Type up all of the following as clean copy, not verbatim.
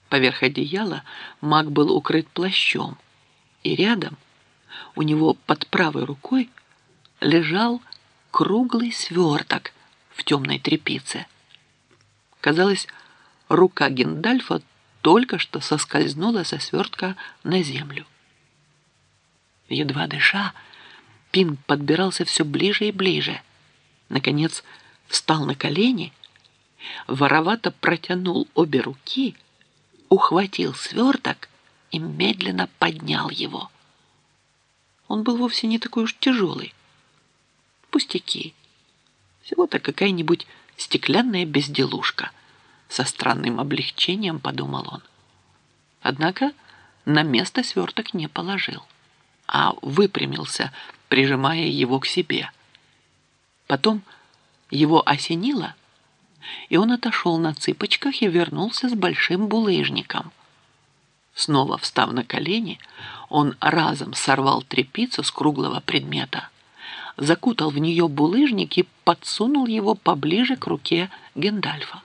Поверх одеяла маг был укрыт плащом, и рядом, у него под правой рукой, лежал круглый сверток в темной тряпице. Казалось, рука Гендальфа только что соскользнула со свертка на землю. Едва дыша, Пин подбирался все ближе и ближе. Наконец встал на колени, воровато протянул обе руки, ухватил сверток и медленно поднял его. Он был вовсе не такой уж тяжелый. Пустяки. Всего-то какая-нибудь стеклянная безделушка. Со странным облегчением подумал он. Однако на место сверток не положил, а выпрямился, прижимая его к себе. Потом его осенило, и он отошел на цыпочках и вернулся с большим булыжником. Снова встав на колени, он разом сорвал тряпицу с круглого предмета, закутал в нее булыжник и подсунул его поближе к руке Гендальфа.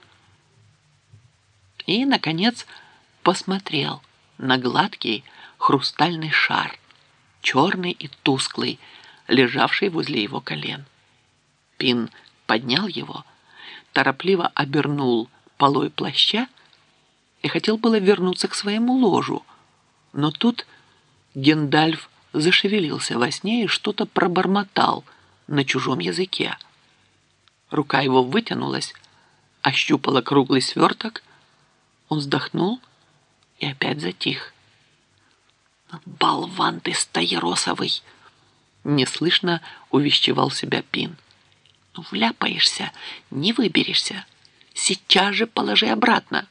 И, наконец, посмотрел на гладкий хрустальный шар, черный и тусклый, лежавший возле его колен. Пин поднял его, торопливо обернул полой плаща и хотел было вернуться к своему ложу, но тут Гендальф зашевелился во сне и что-то пробормотал на чужом языке. Рука его вытянулась, ощупала круглый сверток, он вздохнул и опять затих. «Болван ты стаиросовый!» — неслышно увещевал себя Пин. «Ну, вляпаешься, не выберешься. Сейчас же положи обратно».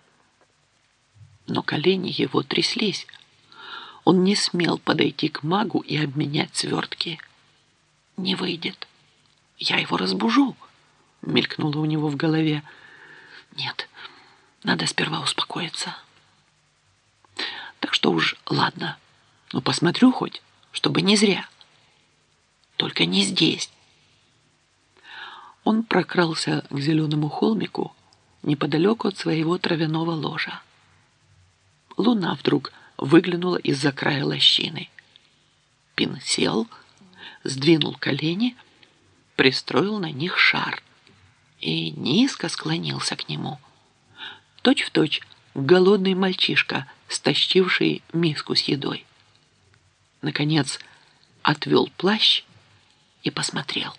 Но колени его тряслись. Он не смел подойти к магу и обменять свертки. «Не выйдет. Я его разбужу», — мелькнуло у него в голове. «Нет, надо сперва успокоиться. Так что уж ладно. Ну, посмотрю хоть, чтобы не зря. Только не здесь». Он прокрался к зеленому холмику неподалеку от своего травяного ложа. Луна вдруг выглянула из-за края лощины. Пин сел, сдвинул колени, пристроил на них шар и низко склонился к нему. Точь-в-точь голодный мальчишка, стащивший миску с едой. Наконец отвел плащ и посмотрел.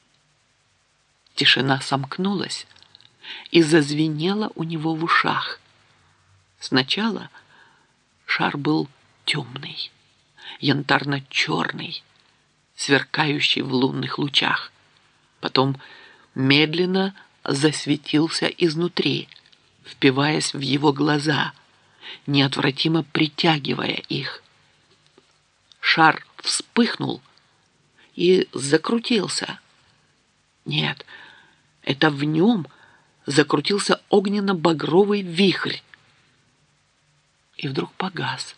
Тишина сомкнулась и зазвенела у него в ушах. Сначала шар был темный, янтарно-черный, сверкающий в лунных лучах. Потом медленно засветился изнутри, впиваясь в его глаза, неотвратимо притягивая их. Шар вспыхнул и закрутился. Нет, это в нем закрутился огненно-багровый вихрь. И вдруг погас.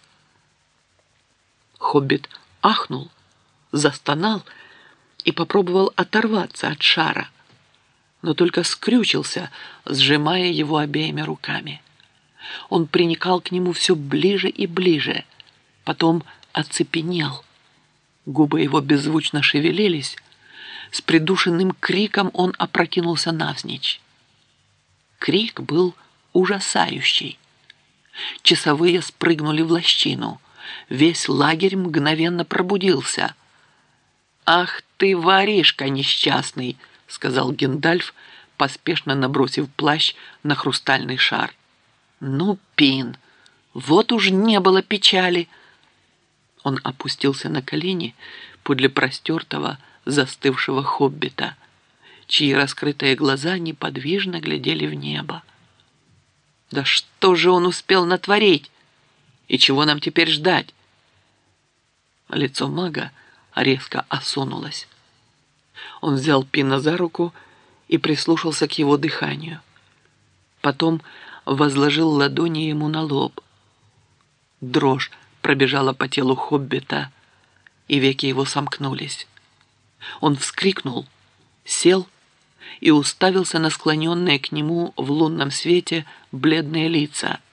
Хоббит ахнул, застонал и попробовал оторваться от шара, но только скрючился, сжимая его обеими руками. Он приникал к нему все ближе и ближе, потом оцепенел. Губы его беззвучно шевелились. С придушенным криком он опрокинулся навзничь. Крик был ужасающий. Часовые спрыгнули в лощину. Весь лагерь мгновенно пробудился. «Ах ты, воришка несчастный!» — сказал Гендальф, поспешно набросив плащ на хрустальный шар. «Ну, Пин, вот уж не было печали!» Он опустился на колени подле простертого, застывшего хоббита, чьи раскрытые глаза неподвижно глядели в небо. «Да что же он успел натворить? И чего нам теперь ждать?» Лицо мага резко осунулось. Он взял Пина за руку и прислушался к его дыханию. Потом возложил ладони ему на лоб. Дрожь пробежала по телу хоббита, и веки его сомкнулись. Он вскрикнул, сел и уставился на склоненные к нему в лунном свете бледные лица.